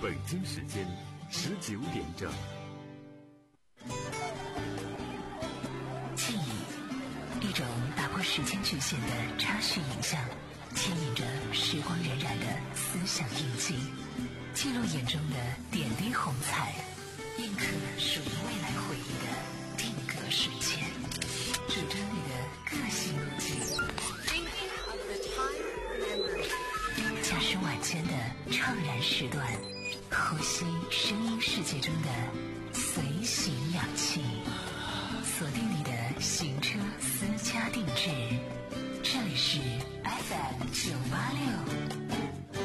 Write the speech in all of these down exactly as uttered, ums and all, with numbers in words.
北京时间十九点整。 记忆，一种打破时间局限的插叙影像，牵引着时光荏苒的思想印记，记录眼中的点滴红彩，印刻属于未来回忆的定格瞬间，主张你的个性路径。驾驶晚间的怅然时段，呼吸声音世界中的随行氧气，锁定你的行车私家定制，这里是 F M 九八六。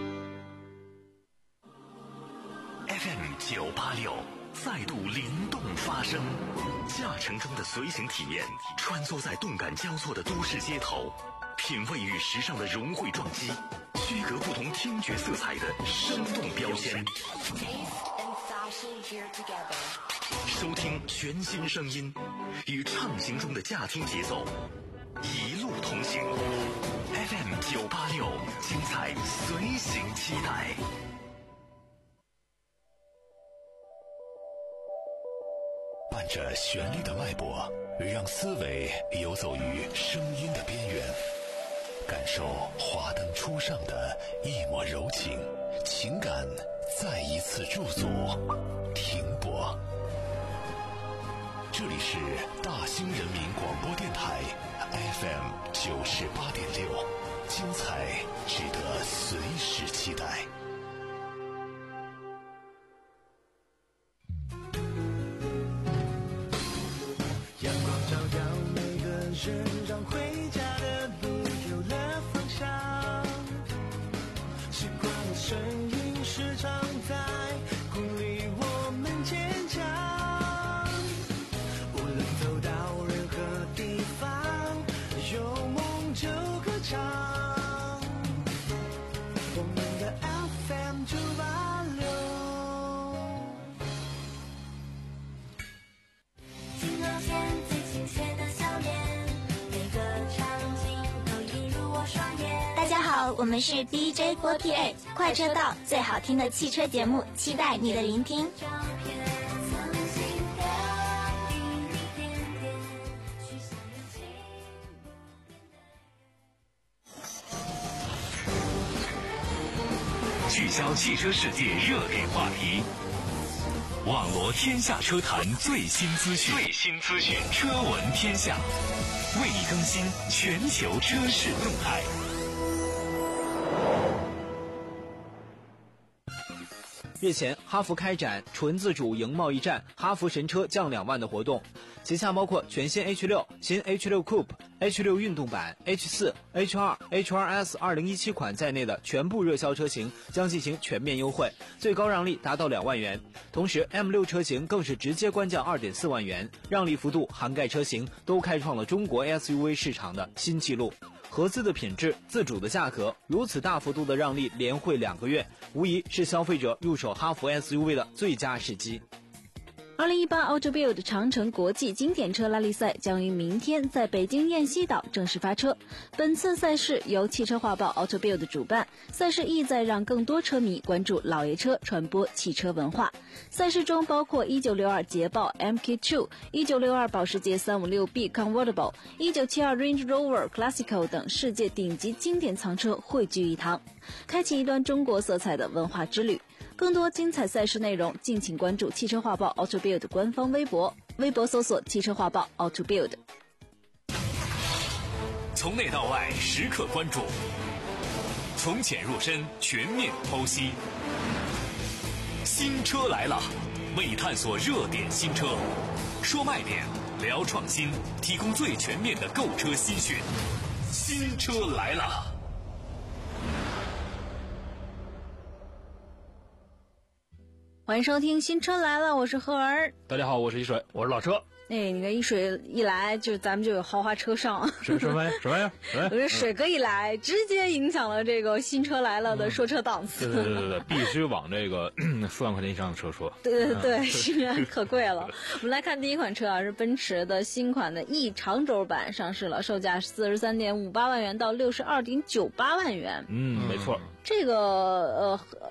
F M 九八六再度灵动发声，驾乘中的随行体验，穿梭在动感交错的都市街头，品味与时尚的融汇撞击，区隔不同听觉色彩的生动标签，收听全新声音，与畅行中的驾听节奏一路同行。 F M 九八六，精彩随行期待。伴着旋律的脉搏，让思维游走于声音的边缘，感受华灯初上的一抹柔情，情感再一次驻足停泊。这里是大兴人民广播电台 F M 九十八点六，精彩值得随时期待。 阳光照耀每个人，让回家的路有了方向。习惯的声音时常在鼓励我们坚强。无论走到任何地方，有梦就歌唱。我们的 F M 九八六。 镜头前最亲切的笑脸，每个场景都映入我双眼。 大家好，我们是 D J 四十八，快车道最好听的汽车节目，期待你的聆听。 聚焦汽车世界热点话题，网罗天下车坛最新资讯，最新资讯，车闻天下，为你更新全球车市动态。 日前，哈弗开展纯自主赢贸易战，哈弗神车降两万的活动，旗下包括全新 H 六、新 H 六 Coupe、H 六 运动版、H 四、H 二、H 二 S 二零一七款在内的全部热销车型将进行全面优惠，最高让利达到两万元。同时 M 六 车型更是直接官降 二点四万元，让利幅度涵盖车型都开创了中国 S U V 市场的新纪录。合资的品质，自主的价格，如此大幅度的让利连惠两个月，无疑是消费者入手哈弗 S U V 的最佳时机。 二零一八 Auto Build 长城国际经典车拉力赛将于明天在北京雁西岛正式发车。本次赛事由汽车画报 Auto Build 主办，赛事意在让更多车迷关注老爷车，传播汽车文化。赛事中包括一九六二捷豹 M K 二、一九六二保时捷三五六 B Convertible、一九七二 Range Rover Classico 等世界顶级经典藏车汇聚一堂，开启一段中国色彩的文化之旅。更多精彩赛事内容，敬请关注汽车画报 Auto Build 官方微博，微博搜索汽车画报 Auto Build。 从内到外时刻关注，从浅入深全面剖析。新车来了，为探索热点新车，说卖点，聊创新，提供最全面的购车新讯。新车来了。 欢迎收听新车来了，我是何儿。 大家好，我是一水，我是老车。 哎，你看一水一来，就咱们就有豪华车上。 什什么玩意儿？什么玩意儿？ 我说水哥一来，嗯、直接影响了这个新车来了的说车档次。 嗯、对对对对，必须往这个四万块钱以上的车说。 对对对，是、嗯、可贵了。我们来看第一款车啊，是奔驰的新款的 E 长轴版上市了，售价四十三点五八万元到六十二点九八万元。 嗯，没错。 这个呃。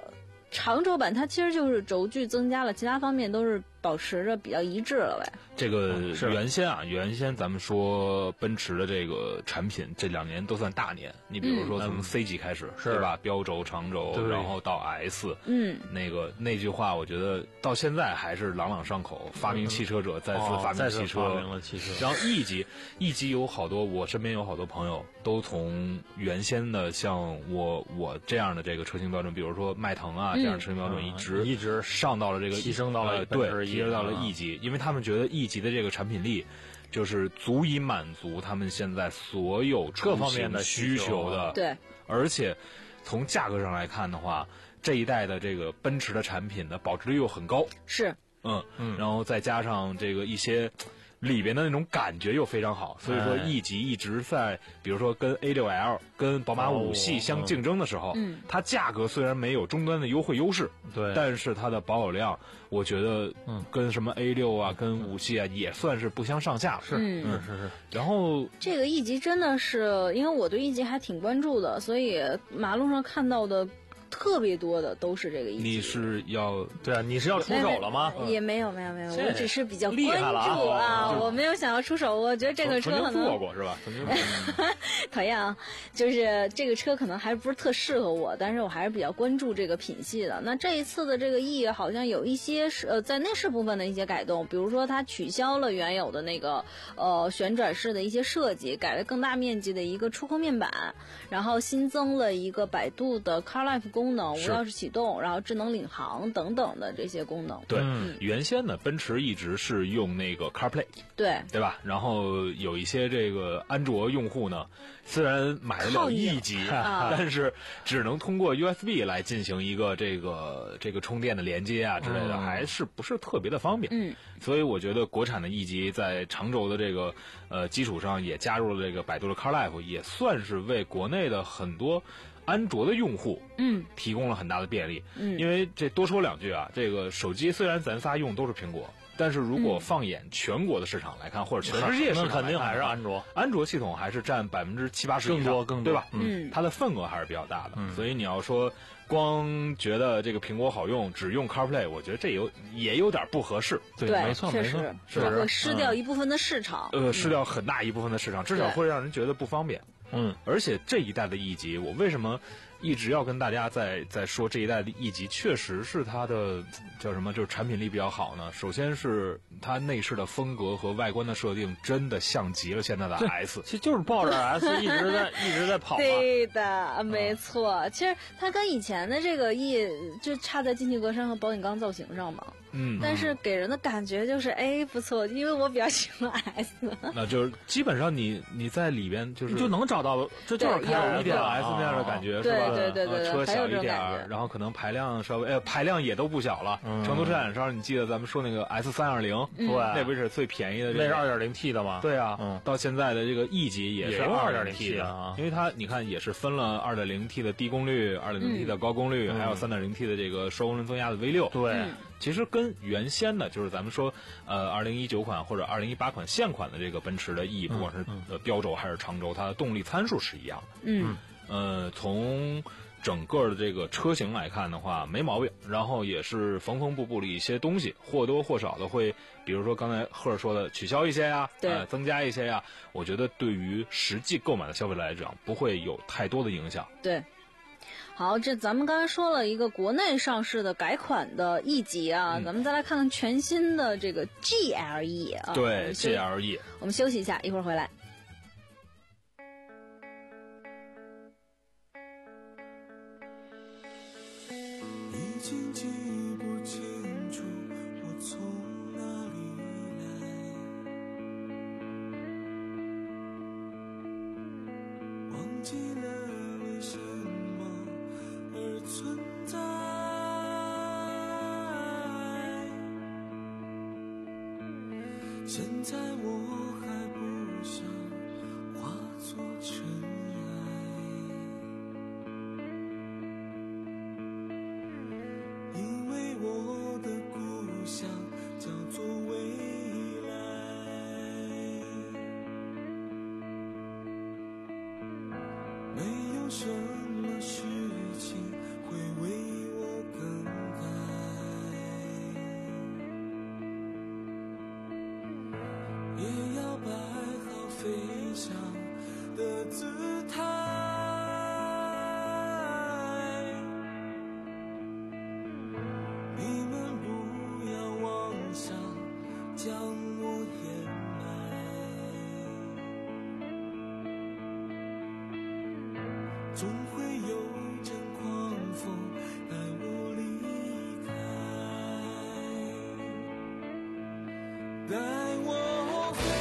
长轴版它其实就是轴距增加了，其他方面都是保持着比较一致了呗。 这个原先啊，原先咱们说奔驰的这个产品这两年都算大年。你比如说从 C 级开始，对吧？标轴、长轴，然后到 S， 嗯， 那个那句话，我觉得到现在还是朗朗上口。发明汽车者再次发明汽车， 发明了汽车。 然后 E 级，E 级有好多，我身边有好多朋友都从原先的像我我这样的这个车型标准，比如说迈腾啊这样的车型标准，一直一直上到了这个提升到了对，提升到了 E 级，因为他们觉得 E 级的这个产品力就是足以满足他们现在所有各方面的需求的。 对， 而且从价格上来看的话，这一代的这个奔驰的产品的保值率又很高。 是。 嗯嗯，然后再加上这个一些里边的那种感觉又非常好，所以说 E 级一直在，比如说跟 A 六 L 跟宝马五系相竞争的时候， 嗯， 它价格虽然没有终端的优惠优势， 对， 但是它的保有量，我觉得跟什么 A 六啊、跟五系啊也算是不相上下。 是嗯是是是。 然后这个 E 级真的是，因为我对 E 级还挺关注的，所以马路上看到的特别多的都是这个 E 级。 你是要对啊？你是要出手了吗？ 也没有没有没有，我只是比较关注啊，我没有想要出手。我觉得这个车可能做过是吧？曾经讨厌啊，就是这个车可能还不是特适合我，但是我还是比较关注这个品系的。那这一次的这个 E 好像有一些是呃在内饰部分的一些改动，比如说它取消了原有的那个呃旋转式的一些设计，改了更大面积的一个触控面板，然后新增了一个百度的 CarLife 功能，无钥匙启动，然后智能领航等等的这些功能。 对，嗯、原先呢，奔驰一直是用那个 CarPlay， 对对吧？然后有一些这个安卓用户呢，虽然买得了 E 级， 啊、 但是只能通过 U S B 来进行一个这个这个充电的连接啊之类的，嗯、还是不是特别的方便。 嗯， 所以我觉得国产的 E 级在长轴的这个呃基础上，也加入了这个百度的 CarLife， 也算是为国内的很多安卓的用户， 嗯， 提供了很大的便利。 嗯， 因为这多说两句啊，这个手机虽然咱仨用都是苹果，但是如果放眼全国的市场来看，嗯、或者全世界市场来看， 肯定还是安卓， 安卓系统还是占百分之七八十更多更多，对吧？ 嗯， 它的份额还是比较大的。 嗯， 所以你要说光觉得这个苹果好用，只用 CarPlay， 我觉得这有也有点不合适。 对， 没错， 确实没错， 是会失掉一部分的市场。 呃，失掉很大一部分的市场，至少会让人觉得不方便。 嗯， 而且这一代的 E 级，我为什么一直要跟大家在在说这一代的 E 级确实是它的叫什么，就是产品力比较好呢？首先是它内饰的风格和外观的设定真的像极了现在的 S， 其实就是抱着 S 一直在一直在跑嘛。 对的，没错。嗯、其实它跟以前的这个 E 就差在进气格栅和保险杠造型上嘛。 嗯， 但是给人的感觉就是哎不错，因为我比较喜欢 S。 那就是基本上你你在里边就是就能找到，这就是有一点 S 那样的感觉， 对是吧？ 对对对对， 车小一点， 然后可能排量稍微，呃，排量也都不小了。 嗯、 成都车展上，你记得咱们说那个 S 三二零， 对， 那不是最便宜的、这个， 那是二点零 T 的吗？ 对啊， 嗯， 到现在的这个 E 级也是二点零 T 的啊， 因为它你看也是分了二点零 T 的低功率、二点零 T 的高功率， 嗯、 还有三点零 T 的这个双涡轮增压的 V 六。 对。 嗯其实跟原先的，就是咱们说，呃，二零一九款或者二零一八款现款的这个奔驰的 E，、嗯、不管是呃标轴还是长轴，它的动力参数是一样的。 嗯， 呃，从整个的这个车型来看的话，没毛病。然后也是缝缝补补的一些东西，或多或少的会，比如说刚才赫尔说的取消一些呀， 对、 呃，增加一些呀。我觉得对于实际购买的消费者来讲，不会有太多的影响。 对。好，这咱们刚才说了一个国内上市的改款的 E 级啊、嗯，咱们再来看看全新的这个 G L E 啊。 对 ，G L E。 我们休息一下，一会儿回来。 已经记不清楚我从哪里来，忘记了为什么而存在，现在我还不想化作尘埃，因为我的故乡叫做未来，没有什么事情会为我更带我飞，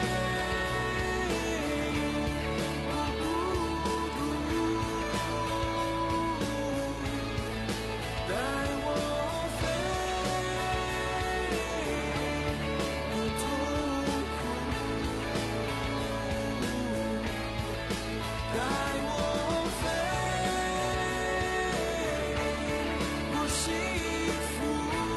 不孤独，带我飞，不痛苦，带我飞，不幸福。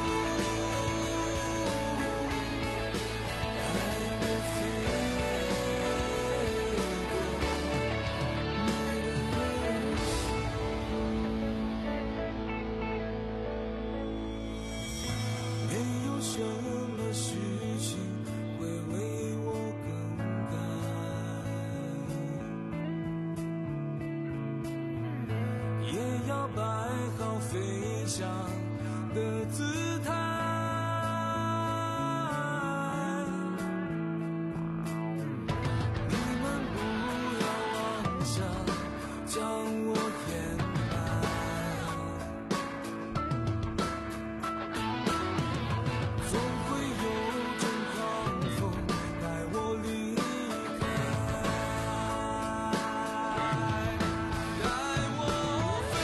没有什么事情会为我更改，也要摆好飞翔的姿态。你们不要妄想将我掩埋，总会有阵狂风带我离开，带我飞，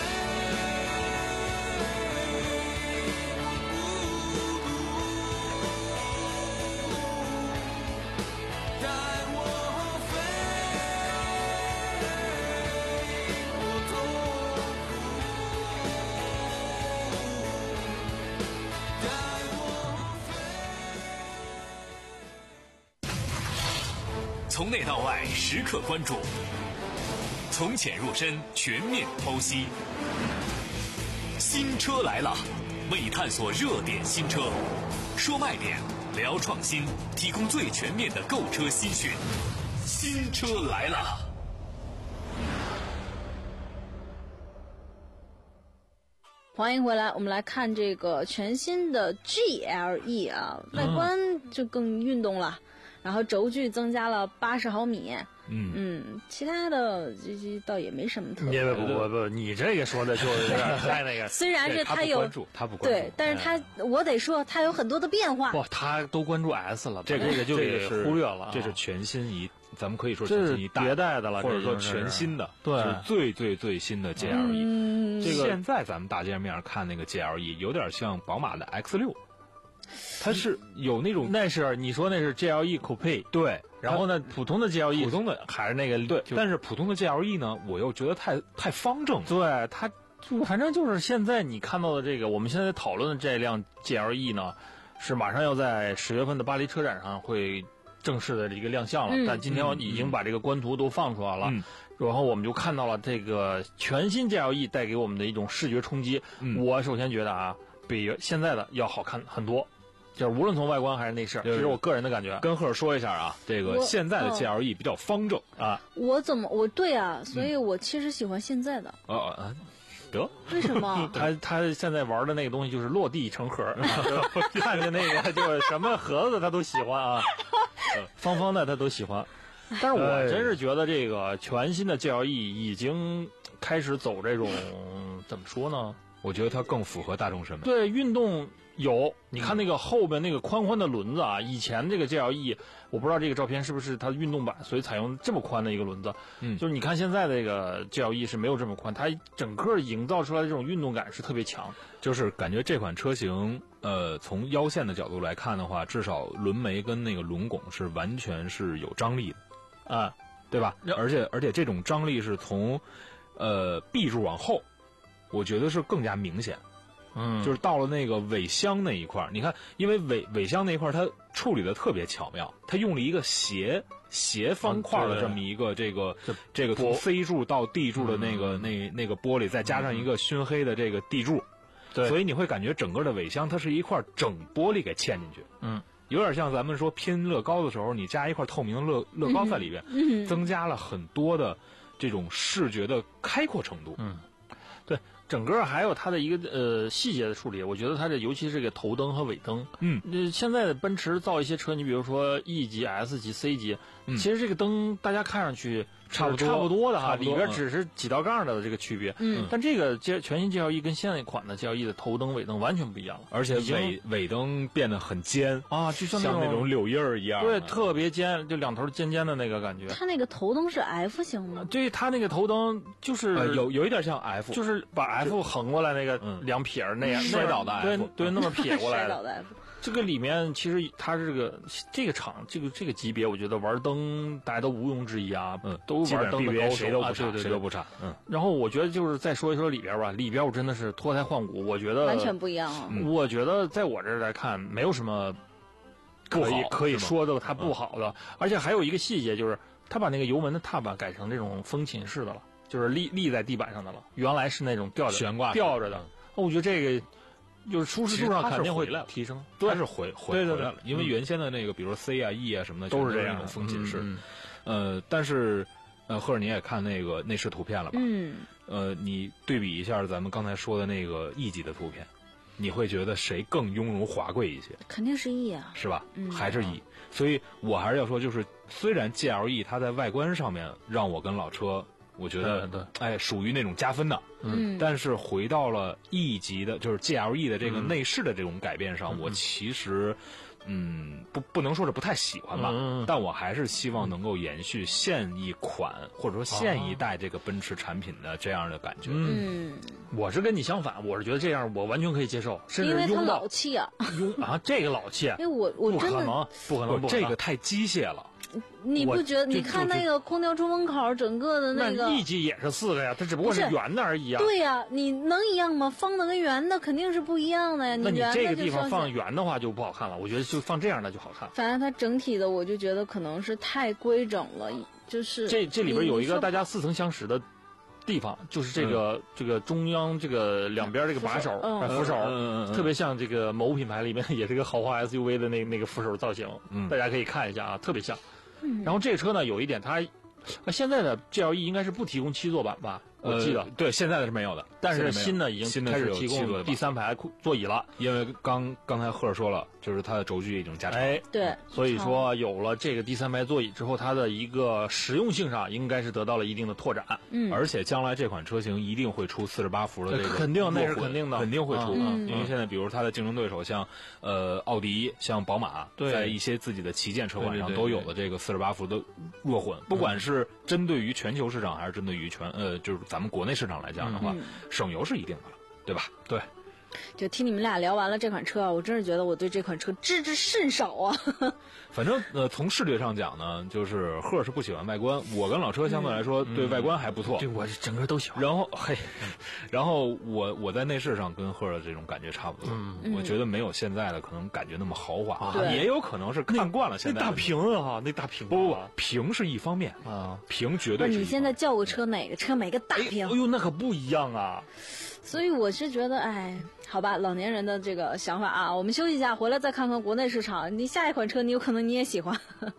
不孤独，带我飞，不痛苦，带我从内到外时刻关注，从浅入深全面剖析。新车来了，为你探索热点新车，说卖点，聊创新，提供最全面的购车新讯。新车来了。 欢迎回来，我们来看这个全新的 G L E 啊，外观就更运动了，然后轴距增加了八十毫米。 嗯嗯，其他的这这倒也没什么特别。 别。 不不不不，你这个说的就有点太那个。 虽然是他有不关注，他不关注， 对，但是他、哎、我得说他有很多的变化。 不，他都关注 S 了， 这个这个就给忽略了。 这是全新一，咱们可以说这是新一代迭代的了， 或者说全新的， 对， 是最最最新的 G L E。 嗯、 这个现在咱们大街面看那个 G L E， 有点像宝马的 X 六。它是有那种， 那是你说那是 G L E Coupe， 对， 然后呢，普通的 G L E， 普通的还是那个对，但是普通的 G L E 呢，我又觉得太太方正， 对，它就反正就是现在你看到的这个，我们现在讨论的这辆 G L E 呢，是马上要在十月份的巴黎车展上会正式的一个亮相了， 嗯、 但今天已经把这个官图都放出来了， 嗯、 然后我们就看到了这个全新 G L E 带给我们的一种视觉冲击。 嗯、 我首先觉得啊，比现在的要好看很多。就是无论从外观还是内饰，这是我个人的感觉。 跟赫尔说一下啊，这个现在的 G L E 比较方正、 哦、 啊。 我怎么我对啊，所以我其实喜欢现在的。 哦啊、嗯，得。 为什么？ 他他现在玩的那个东西就是落地成盒，看见那个就是什么盒子他都喜欢啊，方方的他都喜欢。但是我真是觉得这个全新的 G L E 已经开始走这种怎么说呢？ 我觉得它更符合大众审美。 对，运动有，你看那个后边那个宽宽的轮子啊，以前这个 G L E， 我不知道这个照片是不是它的运动版，所以采用这么宽的一个轮子。 嗯， 就是你看现在这个 G L E 是没有这么宽，它整个营造出来的这种运动感是特别强。 就是感觉这款车型，呃，从腰线的角度来看的话，至少轮眉跟那个轮拱是完全是有张力的， 啊， 对吧？而且而且这种张力是从，呃，B 柱往后。我觉得是更加明显， 嗯， 就是到了那个尾箱那一块，你看，因为尾尾箱那一块它处理的特别巧妙，它用了一个斜斜方块的这么一个这个、嗯、这个从 C 柱到 D 柱的那个、嗯、那那个玻璃，再加上一个熏黑的这个 D 柱， 对， 所以你会感觉整个的尾箱它是一块整玻璃给嵌进去， 嗯， 有点像咱们说拼乐高的时候，你加一块透明的乐乐高在里边， 嗯， 增加了很多的这种视觉的开阔程度， 嗯。对，整个还有它的一个呃细节的处理，我觉得它这尤其是这个头灯和尾灯， 嗯， 呃，现在的奔驰造一些车，你比如说 E 级、S 级、C 级， 嗯， 其实这个灯大家看上去差不多差不多的哈，里差不多边只是几道杠的这个区别。 嗯， 但这个全全新 G L E 跟现在一款的 G L E 的头灯尾灯完全不一样了， 而且已经尾尾灯变得很尖啊，就像像那那种柳叶儿一样， 对，特别尖，就两头尖尖的那个感觉。 它那个头灯是 F 型吗？ 对，它那个头灯就是、 呃、有有一点像 F， 就是把 F 横过来那个嗯两撇儿那样、 摔倒的 F， 对对，那么撇过来摔倒的 F。 这个里面其实它这个这个厂这个这个级别，我觉得玩灯大家都毋庸置疑啊， 嗯， 都基本玩灯的 B B A 高手啊， 谁都不差， 对对对， 谁都不差，嗯。 然后我觉得就是再说一说里边吧，里边我真的是脱胎换骨，我觉得完全不一样啊。 我觉得在我这儿来看，没有什么可以可以说的它不好的，而且还有一个细节就是，他把那个油门的踏板改成这种风琴式的了，就是立立在地板上的了，原来是那种吊着悬挂吊着的。我觉得这个就是舒适度上肯定会回来提升， 它是回回对对回来了，因为原先的那个比如 C 啊 E 啊什么的都是这样那种风琴式， 嗯呃，但是呃，赫尔你也看那个内饰图片了吧？ 嗯， 呃，你对比一下咱们刚才说的那个 E 级的图片，你会觉得谁更雍容华贵一些？ 肯定是 E 啊， 是吧？ 嗯， 还是 E，所以我还是要说，就是虽然 G L E 它在外观上面让我跟老车。我觉得， 对， 哎，属于那种加分的， 嗯， 但是回到了 E 级的，就是 G L E 的这个内饰的这种改变上， 嗯、 我其实，嗯，不不能说是不太喜欢吧， 嗯、 但我还是希望能够延续现一款、嗯、或者说现一代这个奔驰产品的这样的感觉。 嗯，我是跟你相反，我是觉得这样我完全可以接受，甚至因为它拥抱老气啊， 拥啊，这个老气， 因为我我真的不可能，不可能， 这个太机械了。 你不觉得？你看那个空调出风口，整个的那个一级也是四个呀，它只不过是圆的而已啊。 对呀，你能一样吗？方的跟圆的肯定是不一样的呀。 那你这个地方放圆的话就不好看了，我觉得就放这样的就好看。 反正它整体的，我就觉得可能是太规整了，就是这这里边有一个大家似曾相识的地方，就是这个、嗯、这个中央这个两边这个把手、 嗯、 扶手、 嗯嗯， 特别像这个某品牌里面也是个豪华 S U V 的那那个扶手造型， 嗯， 大家可以看一下啊，特别像。 嗯、 然后这个车呢，有一点它，现在的 G L E 应该是不提供七座版吧？我记得、 呃、对，现在的是没有的， 但是新的已经开始提供第三排座椅了， 因为刚刚才赫说了，就是它的轴距已经加长， 哎， 对， 所以说有了这个第三排座椅之后，它的一个实用性上应该是得到了一定的拓展， 嗯， 而且将来这款车型一定会出四十八伏的这个， 肯定那是肯定的， 肯定会出， 嗯、 因为现在比如它的竞争对手像呃奥迪、像宝马，在一些自己的旗舰车款上都有了这个四十八伏的弱混，不管是针对于全球市场还是针对于全呃就是咱们国内市场来讲的话， 嗯、 省油是一定的了，对吧？ 对。 就听你们俩聊完了这款车啊，我真是觉得我对这款车知之甚少啊。 反正呃，从视觉上讲呢，就是赫是不喜欢外观，我跟老车相对来说、嗯、对外观还不错， 对我整个都喜欢。 然后嘿，然后我我在内饰上跟赫的这种感觉差不多， 嗯、 我觉得没有现在的可能感觉那么豪华， 啊、 也有可能是看惯了现在那大屏啊哈，那大屏不不不，屏是一方面啊，屏绝对是一方面。 你现在叫个车哪个车没个大屏？ 哎呦，那可不一样啊。 所以我是觉得，哎，好吧，老年人的这个想法啊，我们休息一下，回来再看看国内市场。你下一款车，你有可能你也喜欢。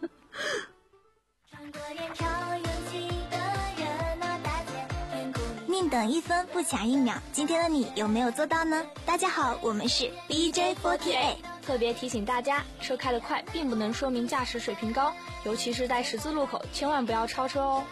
宁等一分不抢一秒，今天的你有没有做到呢？大家好，我们是 B J 四十八。 特别提醒大家，车开得快并不能说明驾驶水平高，尤其是在十字路口，千万不要超车哦。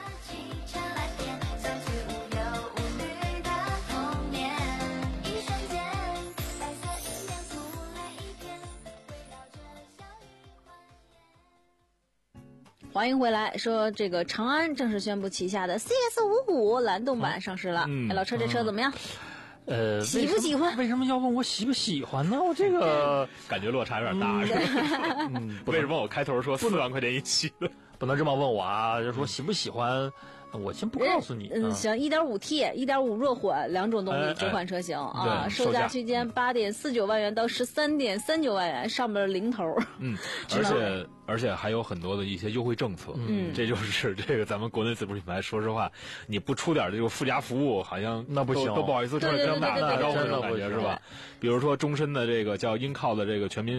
欢迎回来，说这个长安正式宣布旗下的 C S 五五蓝动版上市了。 嗯、 哎，老车这车怎么样？ 呃， 喜不喜欢？ 为什么要问我喜不喜欢呢？我这个感觉落差有点大，是吧？嗯，为什么我开头说四万块钱一期的？ 不能这么问我啊！就说喜不喜欢，我先不告诉你。 嗯，行，一点五 T、一点五弱混两种动力，这款车型啊，售价区间八点四九万元到十三点三九万元，上面零头。 嗯，而且而且还有很多的一些优惠政策。 嗯， 这就是这个咱们国内自主品牌，说实话，你不出点这个附加服务，好像那不行， 都不好意思出来跟大打招呼那种感觉是吧？比如说终身的这个叫英靠的这个全民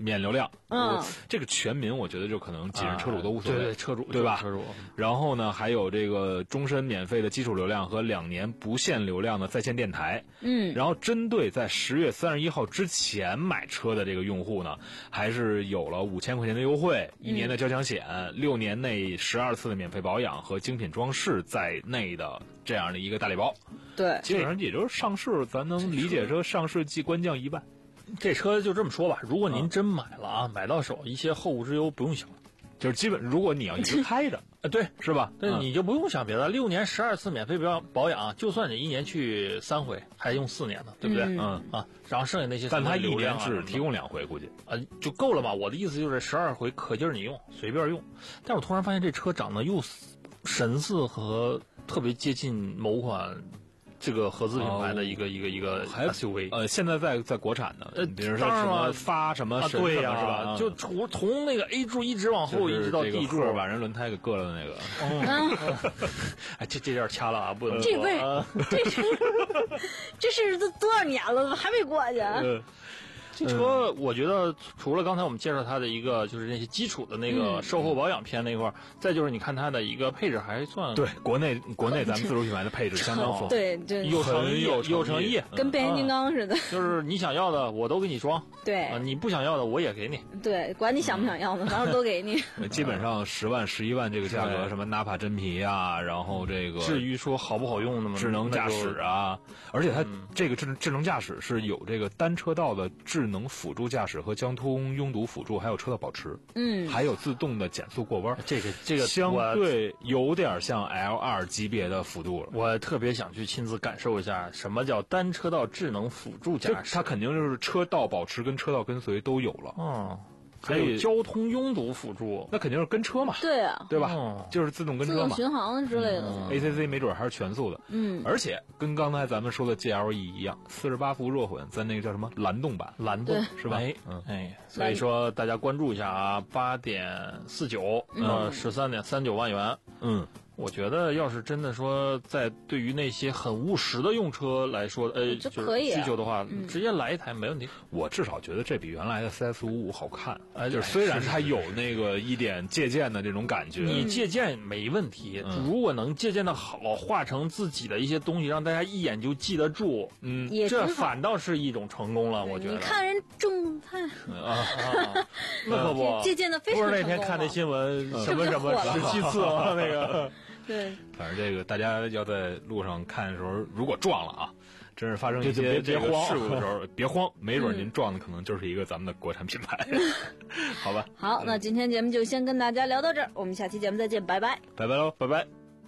免流量。 嗯， 这个全民我觉得就可能几人车主都无所谓， 对对，车主对吧？ 车主。 然后呢，还有这个终身免费的基础流量和两年不限流量的在线电台。 嗯， 然后针对在十月三十一号之前买车的这个用户呢，还是有了五千块钱的优惠，一年的交强险，六年内十二次的免费保养和精品装饰在内的这样的一个大礼包。 对， 基本上也就是上市，咱能理解说上市即官降一半。 这车就这么说吧，如果您真买了啊，买到手一些后顾之忧不用想， 就是基本如果你要一直开着， 呃，对， 是吧？ 对，你就不用想别的，六年十二次免费保保养，就算你一年去三回，还用四年呢，对不对？ 嗯啊，然后剩下那些， 但他一年只提供两回，估计啊就够了嘛。我的意思就是十二回可劲儿你用，随便用。但我突然发现这车长得又神似和特别接近某款。这个合资品牌的一个、哦、一个一个 S U V， 呃，现在在在国产的，呃，比如说什么发什么神对呀、 啊，是吧？ 就从从那个 A 柱一直往后，一直到 D 柱， 把人轮胎给硌了的那个。 嗯、 哎，这这点掐了啊，不能这不是，这是这是都多少年了，还没过去。 嗯这车我觉得除了刚才我们介绍它的一个就是那些基础的那个售后保养片那块儿、嗯，再就是你看它的一个配置还算对国内国内咱们自主品牌的配置相当丰富， 对对， 有诚意有诚意， 跟变形金刚似的， 就是你想要的我都给你装， 对、 啊，你不想要的我也给你， 对，管你想不想要呢，反正都给你。 基本上十万十一万这个价格，什么纳帕真皮啊，然后这个至于说好不好用的吗？ 智能驾驶啊，而且它这个智智能驾驶是有这个单车道的智能辅助驾驶。驾驶和交通拥堵辅助，还有车道保持， 嗯， 还有自动的减速过弯， 这个这个相对有点像 L 二 级别的辅助了。 我特别想去亲自感受一下什么叫单车道智能辅助驾驶， 它肯定就是车道保持跟车道跟随都有了。 嗯。还有交通拥堵辅助， 那肯定是跟车嘛， 对啊， 对吧？ 嗯、 就是自动跟车嘛， 自动巡航之类的。 嗯、A C C 没准还是全速的， 嗯， 而且跟刚才咱们说的 G L E 一样，四十八伏弱混，在那个叫什么蓝动版， 蓝动是吧？ 哎， 嗯， 哎，所以说大家关注一下啊，八点四九，呃，十三点三九万元， 嗯。 我觉得，要是真的说，在对于那些很务实的用车来说，呃， 就可以、啊、 需求的话、嗯，直接来一台没问题。 我至少觉得这比原来的 C S 五五好看，哎，就是虽然它有那个一点借鉴的这种感觉， 你借鉴没问题，嗯、如果能借鉴的好，画成自己的一些东西，让大家一眼就记得住， 嗯， 这反倒是一种成功了。我觉得。 你看人众泰啊啊，那可不， 借鉴的非常成功。 不是那天看那新闻，什么什么十七次啊，那个。 对， 反正这个大家要在路上看的时候，如果撞了啊，真是发生一些这个事故的时候，别慌，没准您撞的可能就是一个咱们的国产品牌，好吧？ 好，那今天节目就先跟大家聊到这儿，我们下期节目再见，拜拜， 拜拜喽，拜拜。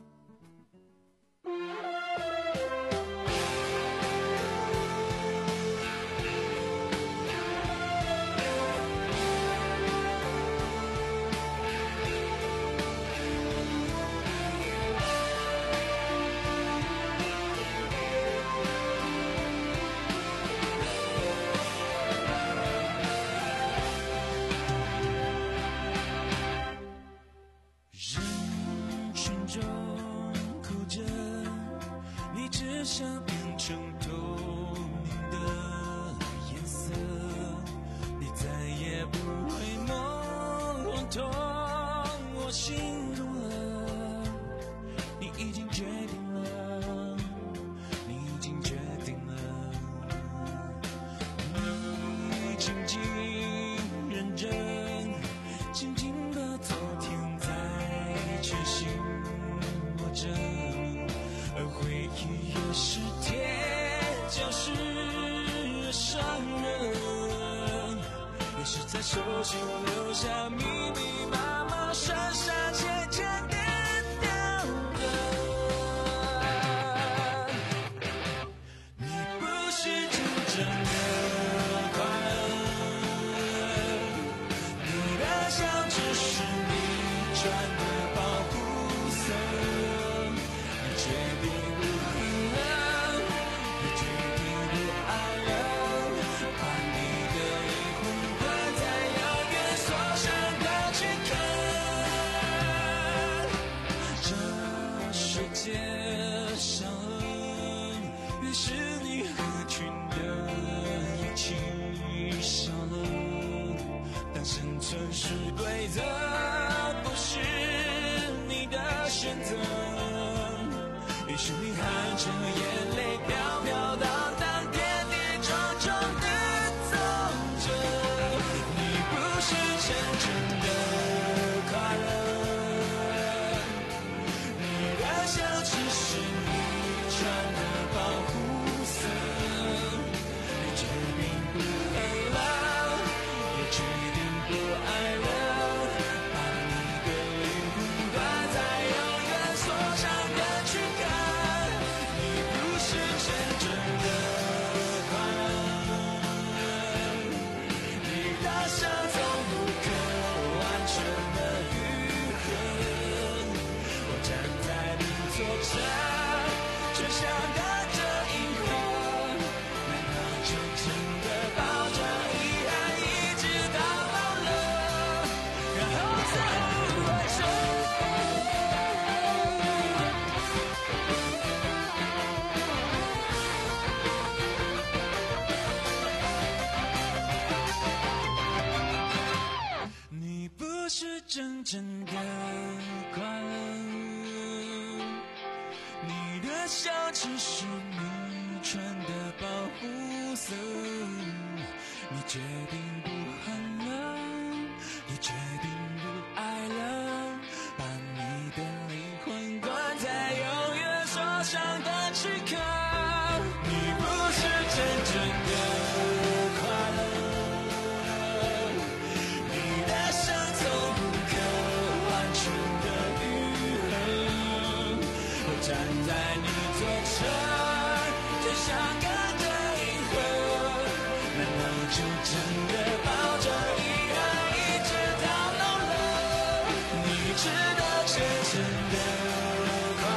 想变成透明的颜色，你再也不会懵懂我心中了，你已经决定了，你已经决定了，你静静认真，静静把昨天在全心握着，而回忆越是铁，就是越伤人，越是在手心留下密密麻麻、删删减减点点的。你不是真正的快乐，你的笑只是你穿的保护色，你决定不恨了，你决定不爱了，把你的灵魂关在遥远锁上的躯壳。 规则，不是你的选择。于是你含着眼泪飘飘荡荡，跌跌撞撞地走着。你不是真正的快乐，你的笑只是你穿的保护色。你决定不恨了，你决定不爱了，把你的灵魂关在永远锁上的躯壳。你不是真正的快乐，你的伤从不可完全的愈合。我站在你左侧，却想隔着银河。难道就真的抱着遗憾一直到老了，然后才无悔说？你不是真正的快乐，你的笑只是你穿的保护色。你决定不恨了，你决定不爱了，把你的灵魂关在永远锁上的躯壳。你不是真正的快乐，你的伤从不可完全的愈合。我站在你左侧，就像隔着银河。难道就真的抱着遗憾一直到老了？你值得真正的快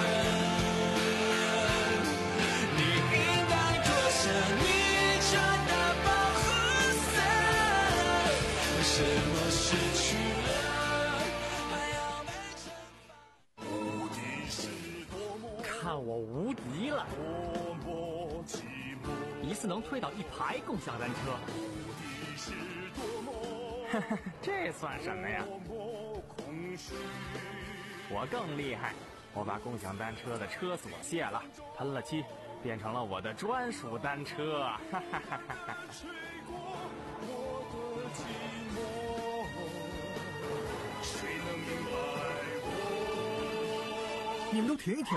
乐，你应该脱下你穿的保护色。为什么失去了还要被惩罚？无敌是多么看我无敌了！ 多么寂寞， 一次能推倒一排共享单车， 无敌是多么哈哈，这算什么呀？ 多么空虚。 我更厉害，我把共享单车的车锁卸了，喷了漆，变成了我的专属单车。哈哈哈哈哈！ 吹过我的寂寞，谁能明白我？ 你们都停一停！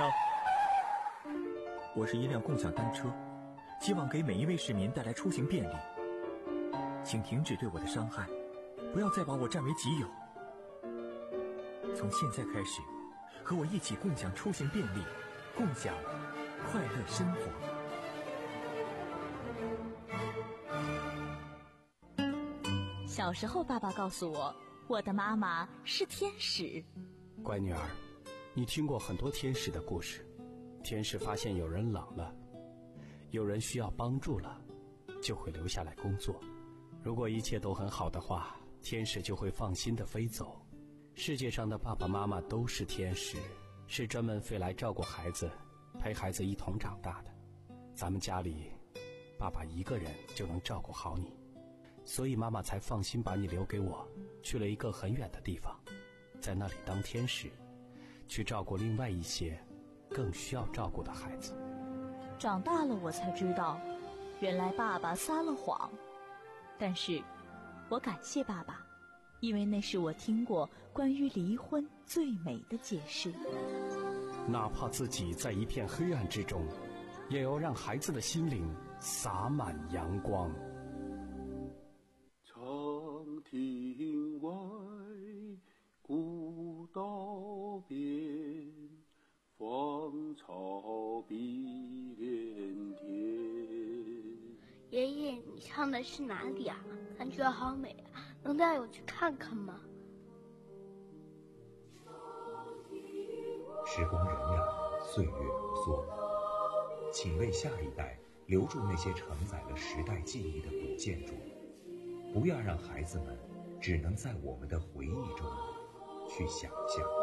我是一辆共享单车，希望给每一位市民带来出行便利。请停止对我的伤害，不要再把我占为己有。从现在开始，和我一起共享出行便利，共享快乐生活。 小时候，爸爸告诉我，我的妈妈是天使。 乖女儿，你听过很多天使的故事。天使发现有人冷了，有人需要帮助了，就会留下来工作。如果一切都很好的话，天使就会放心地飞走。世界上的爸爸妈妈都是天使，是专门飞来照顾孩子，陪孩子一同长大的。咱们家里，爸爸一个人就能照顾好你，所以妈妈才放心把你留给我，去了一个很远的地方，在那里当天使，去照顾另外一些更需要照顾的孩子。 长大了我才知道，原来爸爸撒了谎。但是我感谢爸爸，因为那是我听过关于离婚最美的解释。 哪怕自己在一片黑暗之中，也要让孩子的心灵洒满阳光。 长亭外，古道边，芳草碧连天。 爷爷，你唱的是哪里啊？感觉好美啊，能带我去看看吗？ 时光荏苒，岁月如梭，请为下一代留住那些承载了时代记忆的古建筑，不要让孩子们只能在我们的回忆中去想象。